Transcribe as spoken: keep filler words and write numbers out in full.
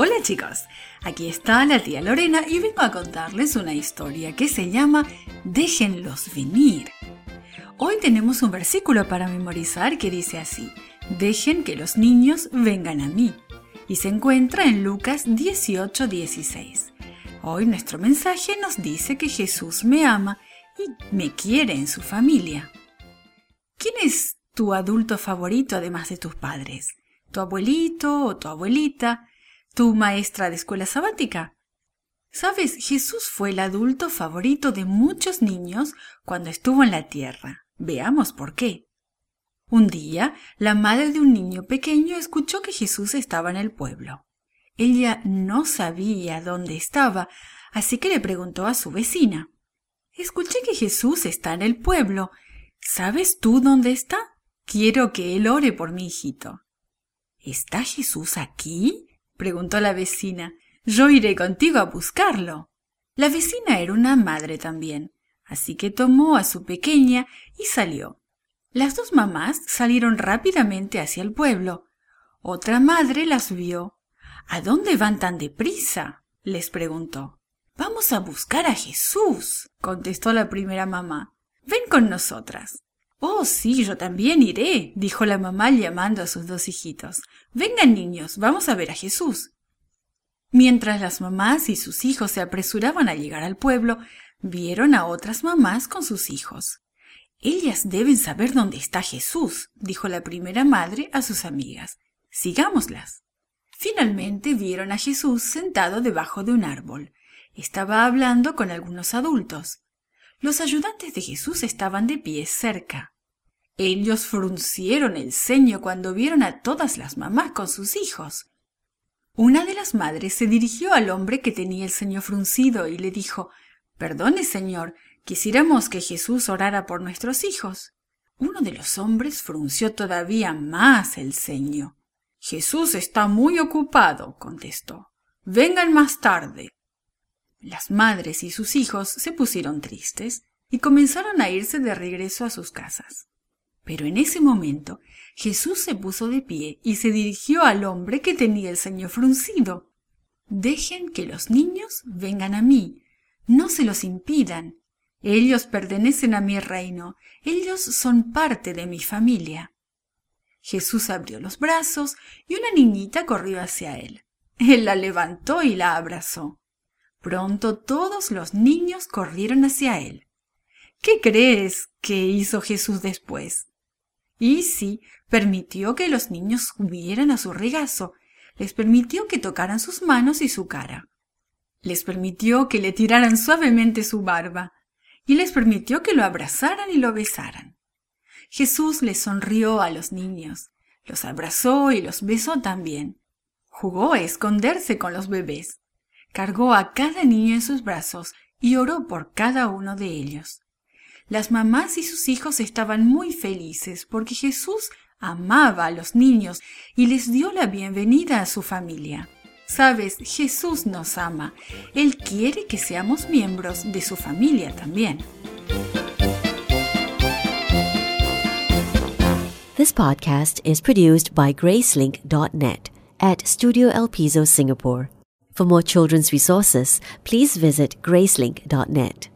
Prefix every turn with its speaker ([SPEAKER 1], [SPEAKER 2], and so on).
[SPEAKER 1] Hola chicos, aquí está la tía Lorena y vengo a contarles una historia que se llama Déjenlos venir. Hoy tenemos un versículo para memorizar que dice así: dejen que los niños vengan a mí, y se encuentra en Lucas dieciocho dieciséis. Hoy nuestro mensaje nos dice que Jesús me ama y me quiere en su familia. ¿Quién es tu adulto favorito además de tus padres? ¿Tu abuelito o tu abuelita? ¿Tu maestra de escuela sabática? ¿Sabes? Jesús fue el adulto favorito de muchos niños cuando estuvo en la tierra. Veamos por qué. Un día, la madre de un niño pequeño escuchó que Jesús estaba en el pueblo. Ella no sabía dónde estaba, así que le preguntó a su vecina: «Escuché que Jesús está en el pueblo. ¿Sabes tú dónde está? Quiero que él ore por mi hijito». «¿Está Jesús aquí?», preguntó la vecina. «Yo iré contigo a buscarlo». La vecina era una madre también, así que tomó a su pequeña y salió. Las dos mamás salieron rápidamente hacia el pueblo. Otra madre las vio. «¿A dónde van tan deprisa?», les preguntó. «Vamos a buscar a Jesús», contestó la primera mamá. «Ven con nosotras». «Oh, sí, yo también iré», dijo la mamá llamando a sus dos hijitos. «Vengan, niños, vamos a ver a Jesús». Mientras las mamás y sus hijos se apresuraban a llegar al pueblo, vieron a otras mamás con sus hijos. «Ellas deben saber dónde está Jesús», dijo la primera madre a sus amigas. «Sigámoslas». Finalmente vieron a Jesús sentado debajo de un árbol. Estaba hablando con algunos adultos. Los ayudantes de Jesús estaban de pie cerca. Ellos fruncieron el ceño cuando vieron a todas las mamás con sus hijos. Una de las madres se dirigió al hombre que tenía el ceño fruncido y le dijo: «Perdone, señor, quisiéramos que Jesús orara por nuestros hijos». Uno de los hombres frunció todavía más el ceño. «Jesús está muy ocupado», contestó. «Vengan más tarde». Las madres y sus hijos se pusieron tristes y comenzaron a irse de regreso a sus casas. Pero en ese momento Jesús se puso de pie y se dirigió al hombre que tenía el ceño fruncido. «Dejen que los niños vengan a mí, no se los impidan. Ellos pertenecen a mi reino, ellos son parte de mi familia». Jesús abrió los brazos y una niñita corrió hacia él. Él la levantó y la abrazó. Pronto todos los niños corrieron hacia él. ¿Qué crees que hizo Jesús después? Y sí, permitió que los niños subieran a su regazo, les permitió que tocaran sus manos y su cara, les permitió que le tiraran suavemente su barba y les permitió que lo abrazaran y lo besaran. Jesús les sonrió a los niños, los abrazó y los besó también. Jugó a esconderse con los bebés. Cargó a cada niño en sus brazos y oró por cada uno de ellos. Las mamás y sus hijos estaban muy felices porque Jesús amaba a los niños y les dio la bienvenida a su familia. Sabes, Jesús nos ama. Él quiere que seamos miembros de su familia también.
[SPEAKER 2] This podcast is produced by Gracelink dot net at Studio El Piso, Singapore. For more children's resources, please visit Gracelink dot net.